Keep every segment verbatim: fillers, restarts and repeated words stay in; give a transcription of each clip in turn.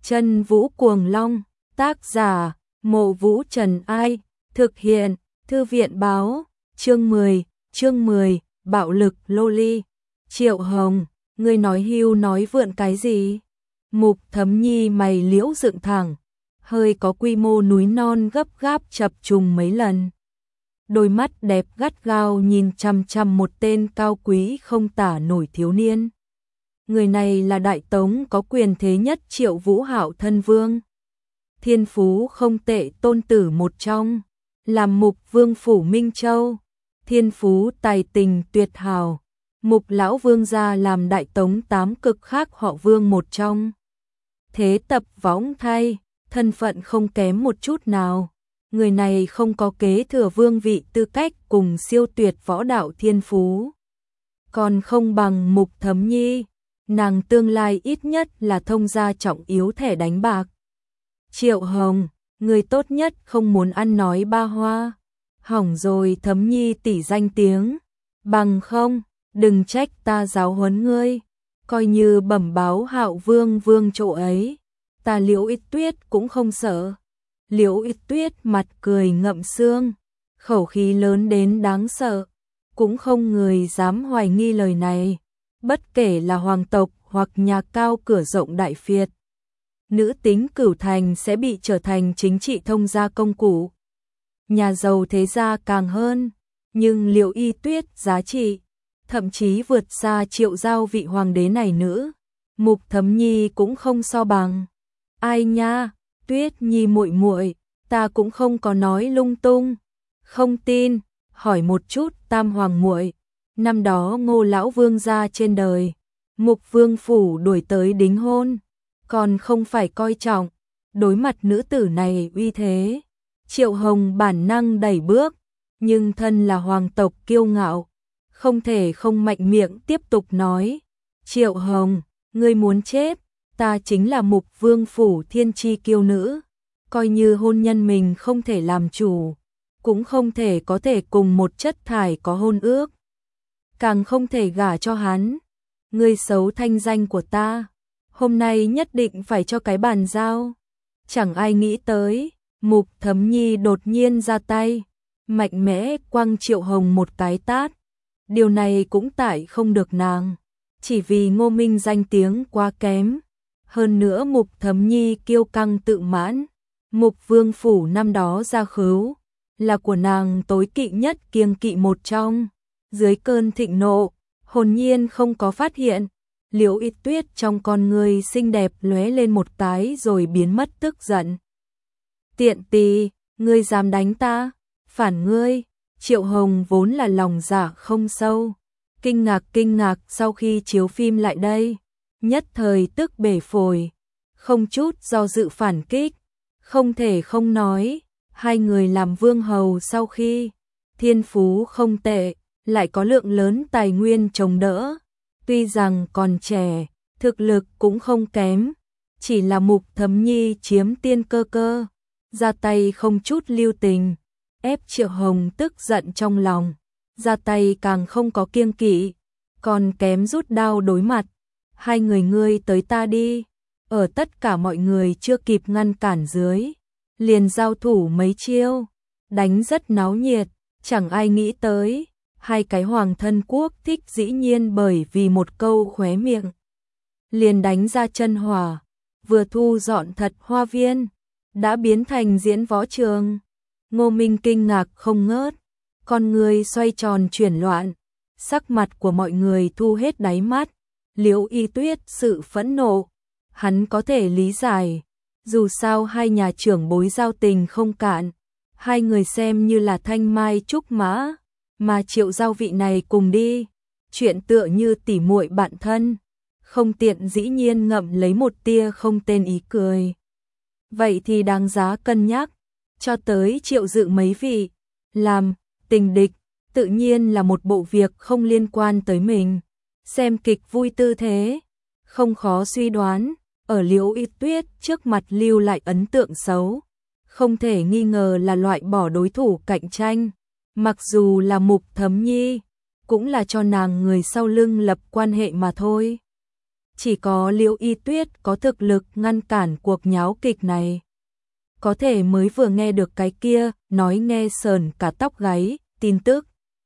Chân Vũ Cuồng Long, tác giả, Mộ Vũ Trần Ai, thực hiện, Thư viện báo, chương mười, chương mười, bạo lực loli. Triệu Hồng, ngươi nói hưu nói vượn cái gì? Mục Thấm Nhi mày liễu dựng thẳng, hơi có quy mô núi non gấp gáp chập trùng mấy lần. Đôi mắt đẹp gắt gao nhìn chằm chằm một tên cao quý không tả nổi thiếu niên. Người này là Đại Tống có quyền thế nhất Triệu Vũ Hạo thân vương. Thiên phú không tệ tôn tử một trong, làm mục vương phủ Minh Châu. Thiên phú tài tình tuyệt hào, mục lão vương gia làm Đại Tống tám cực khác họ vương một trong. Thế tập võng thay, thân phận không kém một chút nào. Người này không có kế thừa vương vị tư cách cùng siêu tuyệt võ đạo thiên phú. Còn không bằng Mục Thấm Nhi, nàng tương lai ít nhất là thông gia trọng yếu thẻ đánh bạc. Triệu Hồng, người tốt nhất không muốn ăn nói ba hoa. Hỏng rồi Thấm Nhi tỷ danh tiếng. Bằng không, đừng trách ta giáo huấn ngươi. Coi như bẩm báo Hạo vương vương chỗ ấy, ta Liễu Ít Tuyết cũng không sợ. Liễu Ít Tuyết mặt cười ngậm xương, khẩu khí lớn đến đáng sợ, cũng không người dám hoài nghi lời này, bất kể là hoàng tộc hoặc nhà cao cửa rộng đại phiệt. Nữ tính cửu thành sẽ bị trở thành chính trị thông gia công cụ. Nhà giàu thế gia càng hơn, nhưng Liễu Y Tuyết giá trị, thậm chí vượt xa Triệu Giao vị hoàng đế này nữ. Mục Thấm Nhi cũng không so bằng. Ai nha, Tuyết Nhi muội muội, ta cũng không có nói lung tung. Không tin, hỏi một chút Tam hoàng muội, năm đó Ngô lão vương gia trên đời, Mục vương phủ đuổi tới đính hôn, còn không phải coi trọng. Đối mặt nữ tử này uy thế, Triệu Hồng bản năng đẩy bước, nhưng thân là hoàng tộc kiêu ngạo, không thể không mạnh miệng tiếp tục nói. Triệu Hồng, ngươi muốn chết, ta chính là Mục vương phủ thiên chi kiêu nữ, coi như hôn nhân mình không thể làm chủ, cũng không thể có thể cùng một chất thải có hôn ước, càng không thể gả cho hắn. Ngươi xấu thanh danh của ta, hôm nay nhất định phải cho cái bàn giao. Chẳng ai nghĩ tới, Mục Thấm Nhi đột nhiên ra tay, mạnh mẽ quăng Triệu Hồng một cái tát. Điều này cũng tại không được nàng, chỉ vì Ngô Minh danh tiếng quá kém. Hơn nữa Mục Thấm Nhi kiêu căng tự mãn, Mục vương phủ năm đó gia khứu, là của nàng tối kỵ nhất kiêng kỵ một trong. Dưới cơn thịnh nộ, hồn nhiên không có phát hiện, Liễu Ít Tuyết trong con người xinh đẹp lóe lên một cái rồi biến mất tức giận. Tiện tỳ, ngươi dám đánh ta, phản ngươi. Triệu Hồng vốn là lòng dạ không sâu, kinh ngạc kinh ngạc sau khi chiếu phim lại đây, nhất thời tức bể phổi, không chút do dự phản kích. Không thể không nói, hai người làm vương hầu sau khi thiên phú không tệ, lại có lượng lớn tài nguyên chống đỡ. Tuy rằng còn trẻ, thực lực cũng không kém, chỉ là Mục Thấm Nhi chiếm tiên cơ cơ, ra tay không chút lưu tình, ép Triệu Hồng tức giận trong lòng, ra tay càng không có kiêng kỵ, còn kém rút đao đối mặt. Hai người ngươi tới ta đi, ở tất cả mọi người chưa kịp ngăn cản dưới, liền giao thủ mấy chiêu, đánh rất náo nhiệt, chẳng ai nghĩ tới. Hai cái hoàng thân quốc thích dĩ nhiên bởi vì một câu khóe miệng, liền đánh ra chân hỏa, vừa thu dọn thật hoa viên, đã biến thành diễn võ trường. Ngô Minh kinh ngạc không ngớt, con người xoay tròn chuyển loạn, sắc mặt của mọi người thu hết đáy mắt. Liễu Y Tuyết sự phẫn nộ, hắn có thể lý giải, dù sao hai nhà trưởng bối giao tình không cạn, hai người xem như là thanh mai trúc mã. Mà Triệu Giao vị này cùng đi, chuyện tựa như tỉ muội bạn thân, không tiện dĩ nhiên ngậm lấy một tia không tên ý cười. Vậy thì đáng giá cân nhắc, cho tới Triệu Dự mấy vị, làm, tình địch, tự nhiên là một bộ việc không liên quan tới mình. Xem kịch vui tư thế, không khó suy đoán, ở Liễu Y Tuyết trước mặt lưu lại ấn tượng xấu, không thể nghi ngờ là loại bỏ đối thủ cạnh tranh. Mặc dù là Mục Thấm Nhi, cũng là cho nàng người sau lưng lập quan hệ mà thôi. chỉ có Liễu Y Tuyết có thực lực ngăn cản cuộc nháo kịch này. Có thể mới vừa nghe được cái kia, nói nghe sờn cả tóc gáy, tin tức.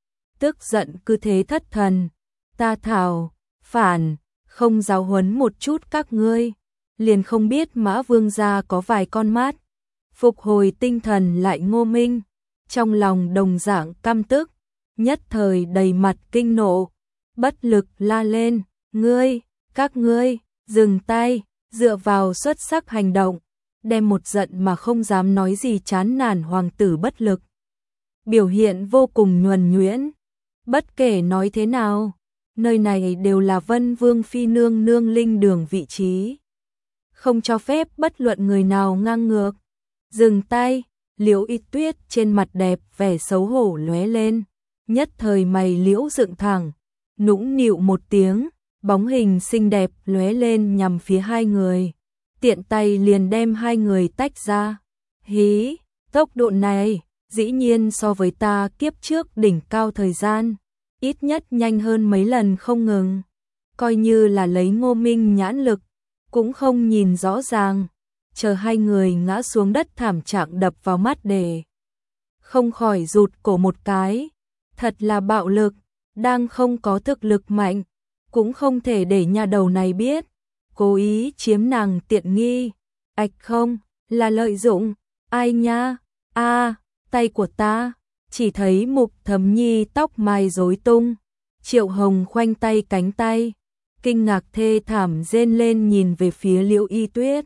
Tức giận cứ thế thất thần, ta thảo, phản, không giáo huấn một chút các ngươi, liền không biết Mã Vương gia có vài con mắt. Phục hồi tinh thần lại Ngô Minh, trong lòng đồng dạng căm tức, nhất thời đầy mặt kinh nộ, bất lực la lên, ngươi, các ngươi, dừng tay, dựa vào xuất sắc hành động, đem một giận mà không dám nói gì chán nản hoàng tử bất lực. Biểu hiện vô cùng nhuần nhuyễn, bất kể nói thế nào, nơi này đều là Vân Vương Phi nương nương linh đường vị trí. Không cho phép bất luận người nào ngang ngược. Dừng tay, Liễu Y Tuyết trên mặt đẹp vẻ xấu hổ lóe lên, nhất thời mày liễu dựng thẳng, nũng nịu một tiếng, bóng hình xinh đẹp lóe lên nhằm phía hai người, tiện tay liền đem hai người tách ra. Hí, tốc độ này, dĩ nhiên so với ta kiếp trước đỉnh cao thời gian, ít nhất nhanh hơn mấy lần không ngừng, coi như là lấy Ngô Minh nhãn lực, cũng không nhìn rõ ràng. Chờ hai người ngã xuống đất thảm trạng đập vào mắt để không khỏi rụt cổ một cái, thật là bạo lực, đang không có thực lực mạnh, cũng không thể để nhà đầu này biết, cố ý chiếm nàng tiện nghi, ạch không, là lợi dụng, ai nha, a tay của ta, chỉ thấy Mục Thấm Nhi tóc mai rối tung, Triệu Hồng khoanh tay cánh tay, kinh ngạc thê thảm rên lên nhìn về phía Liễu Y Tuyết.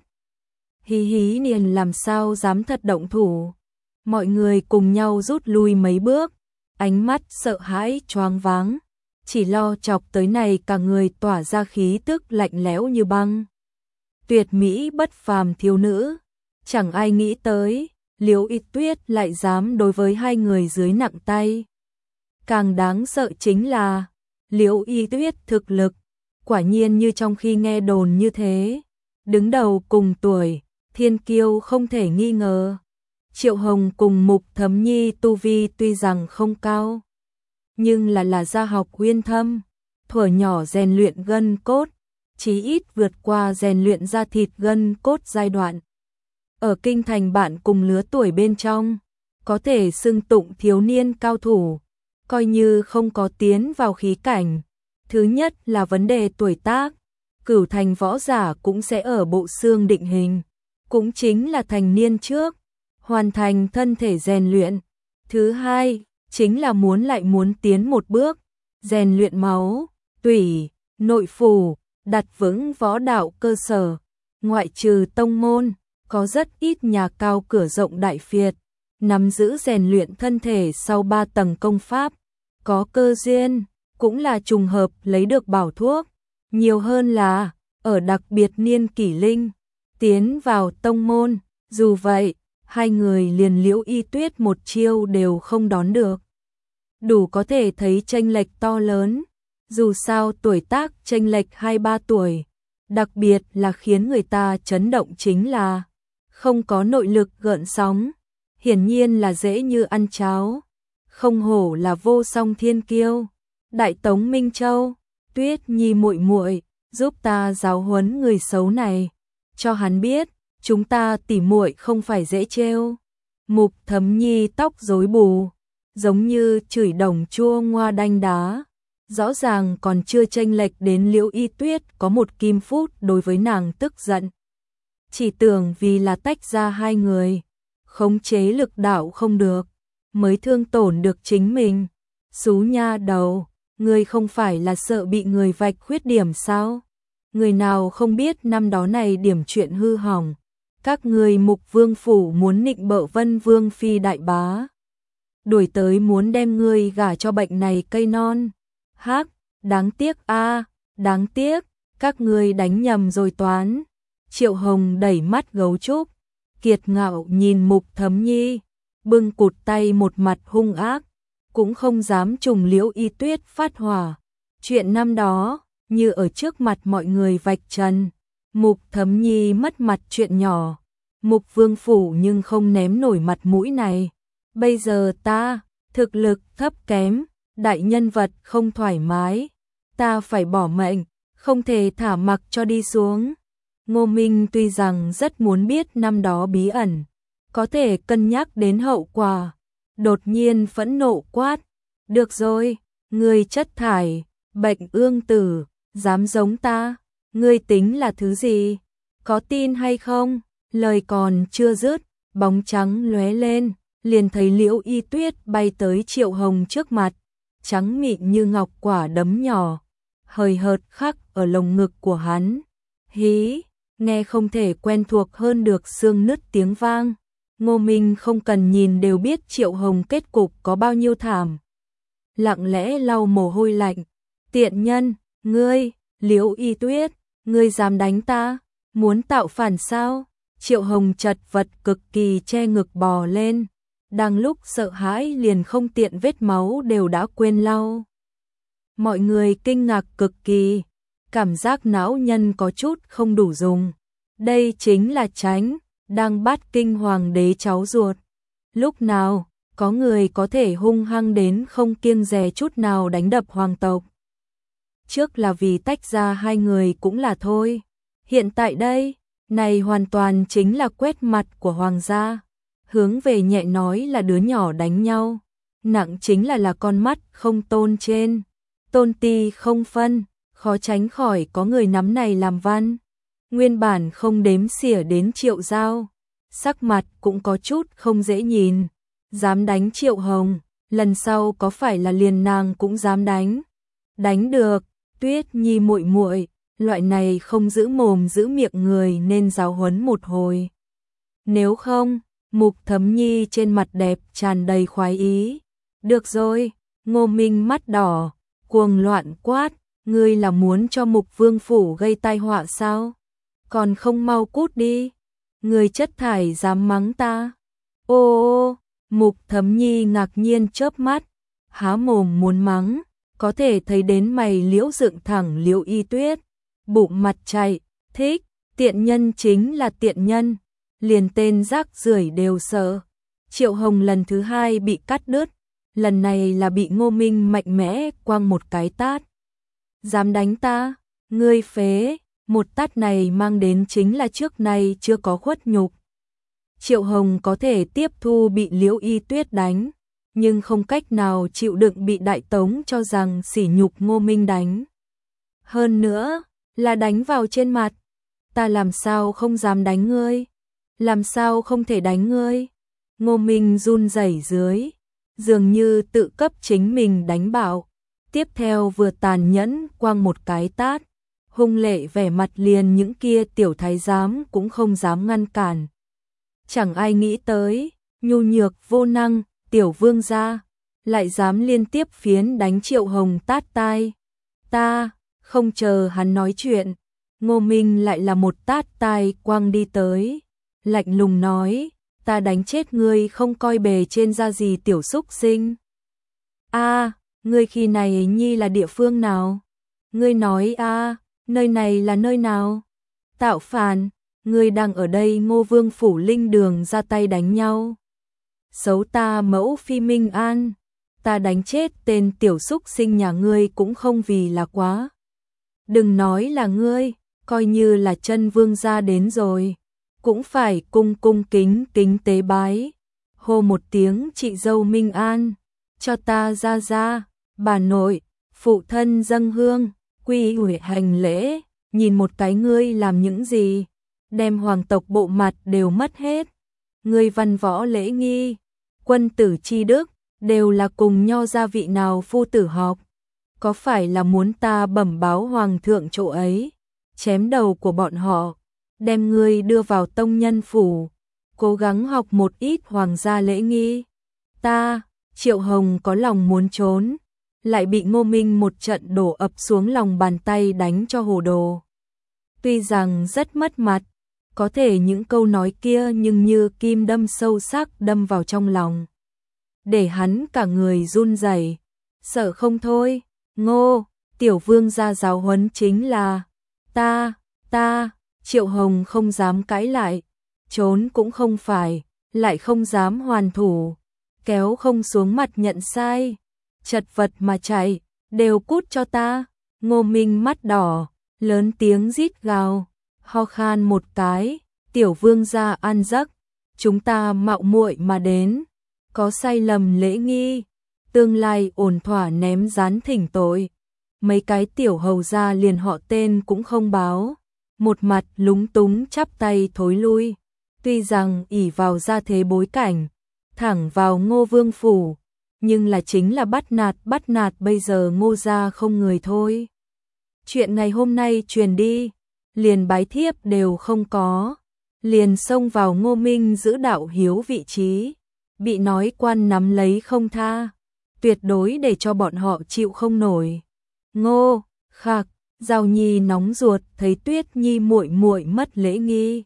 Hí hí niền làm sao dám thật động thủ. Mọi người cùng nhau rút lui mấy bước, ánh mắt sợ hãi choáng váng, chỉ lo chọc tới này cả người tỏa ra khí tức lạnh lẽo như băng. Tuyệt mỹ bất phàm thiếu nữ, chẳng ai nghĩ tới, Liễu Y Tuyết lại dám đối với hai người dưới nặng tay. Càng đáng sợ chính là, Liễu Y Tuyết thực lực, quả nhiên như trong khi nghe đồn như thế, đứng đầu cùng tuổi, thiên kiêu không thể nghi ngờ. Triệu Hồng cùng Mục Thấm Nhi tu vi tuy rằng không cao, nhưng là là gia học uyên thâm, thuở nhỏ rèn luyện gân cốt, chí ít vượt qua rèn luyện da thịt gân cốt giai đoạn. Ở kinh thành bạn cùng lứa tuổi bên trong, có thể xưng tụng thiếu niên cao thủ, coi như không có tiến vào khí cảnh. Thứ nhất là vấn đề tuổi tác, cửu thành võ giả cũng sẽ ở bộ xương định hình, cũng chính là thành niên trước, hoàn thành thân thể rèn luyện. Thứ hai, chính là muốn lại muốn tiến một bước, rèn luyện máu, tủy, nội phủ, đặt vững võ đạo cơ sở. Ngoại trừ tông môn, có rất ít nhà cao cửa rộng đại phiệt, nắm giữ rèn luyện thân thể sau ba tầng công pháp, có cơ duyên, cũng là trùng hợp lấy được bảo thuốc, nhiều hơn là, ở đặc biệt niên kỷ linh, tiến vào tông môn, dù vậy, hai người liền Liễu Y Tuyết một chiêu đều không đón được. Đủ có thể thấy chênh lệch to lớn, dù sao tuổi tác chênh lệch hai ba tuổi, đặc biệt là khiến người ta chấn động chính là không có nội lực gợn sóng, hiển nhiên là dễ như ăn cháo, không hổ là vô song thiên kiêu. Đại Tống Minh Châu, Tuyết Nhi muội muội, giúp ta giáo huấn người xấu này, cho hắn biết, chúng ta tỉ muội không phải dễ trêu. Mục Thấm Nhi tóc rối bù, giống như chửi đồng chua ngoa đanh đá, rõ ràng còn chưa chênh lệch đến Liễu Y Tuyết có một kim phút đối với nàng tức giận. Chỉ tưởng vì là tách ra hai người, khống chế lực đạo không được, mới thương tổn được chính mình. Xú nha đầu, ngươi không phải là sợ bị người vạch khuyết điểm sao? Người nào không biết năm đó này điểm chuyện hư hỏng, các ngươi Mục Vương phủ muốn nịnh bợ Vân Vương Phi đại bá, đuổi tới muốn đem ngươi gả cho bệnh này cây non. Hắc, đáng tiếc a, đáng tiếc, các ngươi đánh nhầm rồi toán. Triệu Hồng đẩy mắt gấu trúc, kiệt ngạo nhìn Mục Thấm Nhi, bưng cụt tay một mặt hung ác, cũng không dám trùng Liễu Y Tuyết phát hỏa. Chuyện năm đó, như ở trước mặt mọi người vạch trần, Mục Thấm Nhi mất mặt chuyện nhỏ, Mục Vương phủ nhưng không ném nổi mặt mũi này. Bây giờ ta, thực lực thấp kém, đại nhân vật không thoải mái, ta phải bỏ mệnh, không thể thả mặc cho đi xuống. Ngô Minh tuy rằng rất muốn biết năm đó bí ẩn, có thể cân nhắc đến hậu quả, đột nhiên phẫn nộ quát, được rồi, ngươi chất thải, bệnh ương tử, dám giống ta, ngươi tính là thứ gì, có tin hay không? Lời còn chưa dứt, bóng trắng lóe lên, liền thấy Liễu Y Tuyết bay tới Triệu Hồng trước mặt, trắng mịn như ngọc quả đấm nhỏ, hời hợt khắc ở lồng ngực của hắn. Hí, nghe không thể quen thuộc hơn được xương nứt tiếng vang. Ngô Minh không cần nhìn đều biết Triệu Hồng kết cục có bao nhiêu thảm. Lặng lẽ lau mồ hôi lạnh, tiện nhân, ngươi, Liễu Y Tuyết, ngươi dám đánh ta, muốn tạo phản sao? Triệu Hồng chật vật cực kỳ che ngực bò lên, đang lúc sợ hãi liền không tiện vết máu đều đã quên lau. Mọi người kinh ngạc cực kỳ, cảm giác não nhân có chút không đủ dùng. Đây chính là Tránh, đang bắt kinh hoàng đế cháu ruột. Lúc nào, có người có thể hung hăng đến không kiêng dè chút nào đánh đập hoàng tộc. Trước là vì tách ra hai người cũng là thôi. Hiện tại đây, này hoàn toàn chính là quét mặt của hoàng gia. Hướng về nhẹ nói là đứa nhỏ đánh nhau, nặng chính là là con mắt không tôn trên, tôn ti không phân, khó tránh khỏi có người nắm này làm văn. Nguyên bản không đếm xỉa đến Triệu Giao, sắc mặt cũng có chút không dễ nhìn, dám đánh Triệu Hồng, lần sau có phải là liền nàng cũng dám đánh. Đánh được, Tuyết Nhi muội muội, loại này không giữ mồm giữ miệng người nên giáo huấn một hồi. Nếu không, Mục Thấm Nhi trên mặt đẹp tràn đầy khoái ý. Được rồi, Ngô Minh mắt đỏ, cuồng loạn quát, ngươi là muốn cho Mục Vương phủ gây tai họa sao? Còn không mau cút đi, ngươi chất thải dám mắng ta. Ô ô, Mục Thấm Nhi ngạc nhiên chớp mắt, há mồm muốn mắng, có thể thấy đến mày liễu dựng thẳng Liễu Y Tuyết, bụng mặt chạy, thích, tiện nhân chính là tiện nhân. Liền tên rác rưởi đều sợ. Triệu Hồng lần thứ hai bị cắt đứt, lần này là bị Ngô Minh mạnh mẽ quăng một cái tát. Dám đánh ta, ngươi phế, một tát này mang đến chính là trước nay chưa có khuất nhục. Triệu Hồng có thể tiếp thu bị Liễu Y Tuyết đánh, nhưng không cách nào chịu đựng bị Đại Tống cho rằng sỉ nhục Ngô Minh đánh. Hơn nữa, là đánh vào trên mặt, ta làm sao không dám đánh ngươi? Làm sao không thể đánh ngươi? Ngô Minh run rẩy dưới, dường như tự cấp chính mình đánh bạo. Tiếp theo vừa tàn nhẫn quăng một cái tát, hung lệ vẻ mặt liền những kia tiểu thái giám cũng không dám ngăn cản. Chẳng ai nghĩ tới, nhu nhược vô năng, tiểu vương gia, lại dám liên tiếp phiến đánh Triệu Hồng tát tai. Ta, không chờ hắn nói chuyện, Ngô Minh lại là một tát tai quăng đi tới. Lạnh lùng nói, ta đánh chết ngươi không coi bề trên ra gì tiểu xúc sinh. A, ngươi khi này nhi là địa phương nào? Ngươi nói a, nơi này là nơi nào? Tạo phản, ngươi đang ở đây Ngô Vương phủ linh đường ra tay đánh nhau. Xấu ta mẫu phi minh an, ta đánh chết tên tiểu xúc sinh nhà ngươi cũng không vì là quá. Đừng nói là ngươi, coi như là chân vương gia đến rồi, cũng phải cung cung kính kính tế bái. Hô một tiếng chị dâu Minh An, cho ta ra ra, bà nội, phụ thân dâng hương, quy ủy hành lễ, nhìn một cái ngươi làm những gì, đem hoàng tộc bộ mặt đều mất hết. Ngươi văn võ lễ nghi, quân tử chi đức, đều là cùng nho gia vị nào phu tử học. Có phải là muốn ta bẩm báo hoàng thượng chỗ ấy, chém đầu của bọn họ, đem ngươi đưa vào tông nhân phủ, cố gắng học một ít hoàng gia lễ nghi. Ta, Triệu Hồng có lòng muốn trốn, lại bị Ngô Minh một trận đổ ập xuống lòng bàn tay đánh cho hồ đồ. Tuy rằng rất mất mặt, có thể những câu nói kia nhưng như kim đâm sâu sắc đâm vào trong lòng, để hắn cả người run rẩy, sợ không thôi. Ngô, tiểu vương gia giáo huấn chính là ta, ta. Triệu Hồng không dám cãi lại, trốn cũng không phải, lại không dám hoàn thủ, kéo không xuống mặt nhận sai, chật vật mà chạy, đều cút cho ta. Ngô Minh mắt đỏ, lớn tiếng rít gào, ho khan một cái, tiểu vương gia an giấc, chúng ta mạo muội mà đến, có sai lầm lễ nghi, tương lai ổn thỏa ném rán thỉnh tội. Mấy cái tiểu hầu gia liền họ tên cũng không báo, một mặt lúng túng chắp tay thối lui, tuy rằng ỷ vào gia thế bối cảnh, thẳng vào Ngô Vương phủ, nhưng là chính là bắt nạt bắt nạt bây giờ Ngô gia không người thôi. Chuyện ngày hôm nay truyền đi, liền bái thiếp đều không có, liền xông vào Ngô Minh giữ đạo hiếu vị trí, bị nói quan nắm lấy không tha, tuyệt đối để cho bọn họ chịu không nổi. Ngô, khạc, Giao Nhi nóng ruột thấy Tuyết Nhi muội muội mất lễ nghi.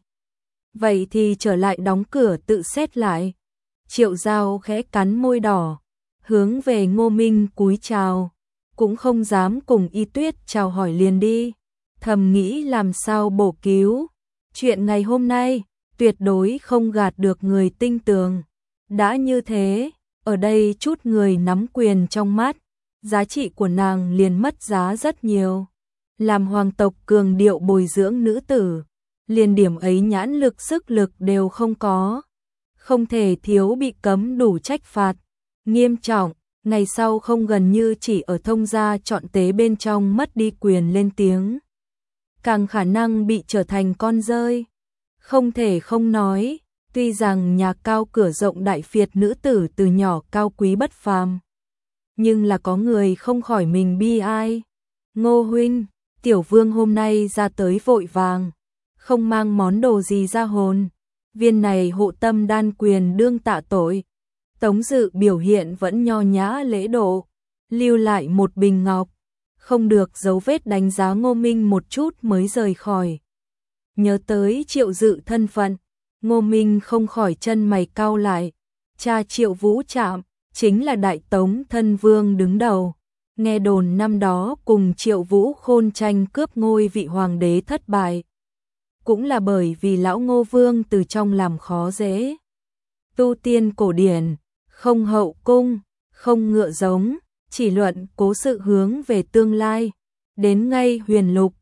Vậy thì trở lại đóng cửa tự xét lại. Triệu Giao khẽ cắn môi đỏ, hướng về Ngô Minh cúi chào, cũng không dám cùng Y Tuyết chào hỏi liền đi, thầm nghĩ làm sao bổ cứu. Chuyện ngày hôm nay, tuyệt đối không gạt được người tinh tường. Đã như thế, ở đây chút người nắm quyền trong mắt, giá trị của nàng liền mất giá rất nhiều. Làm hoàng tộc cường điệu bồi dưỡng nữ tử, liền điểm ấy nhãn lực sức lực đều không có. Không thể thiếu bị cấm đủ trách phạt. Nghiêm trọng, ngày sau không gần như chỉ ở thông gia chọn tế bên trong mất đi quyền lên tiếng. Càng khả năng bị trở thành con rơi. Không thể không nói, tuy rằng nhà cao cửa rộng đại phiệt nữ tử từ nhỏ cao quý bất phàm, nhưng là có người không khỏi mình bi ai. Ngô huynh, tiểu vương hôm nay ra tới vội vàng, không mang món đồ gì ra hồn. Viên này hộ tâm đan quyền đương tạ tội. Tống Dự biểu hiện vẫn nho nhã lễ độ, lưu lại một bình ngọc, không được dấu vết đánh giá Ngô Minh một chút mới rời khỏi. Nhớ tới Triệu Dự thân phận, Ngô Minh không khỏi chân mày cau lại. Cha Triệu Vũ Trạm chính là Đại Tống thân vương đứng đầu. Nghe đồn năm đó cùng Triệu Vũ Khôn tranh cướp ngôi vị hoàng đế thất bại, cũng là bởi vì lão Ngô Vương từ trong làm khó dễ. Tu tiên cổ điển, không hậu cung, không ngựa giống, chỉ luận cố sự hướng về tương lai. Đến ngay huyền lục,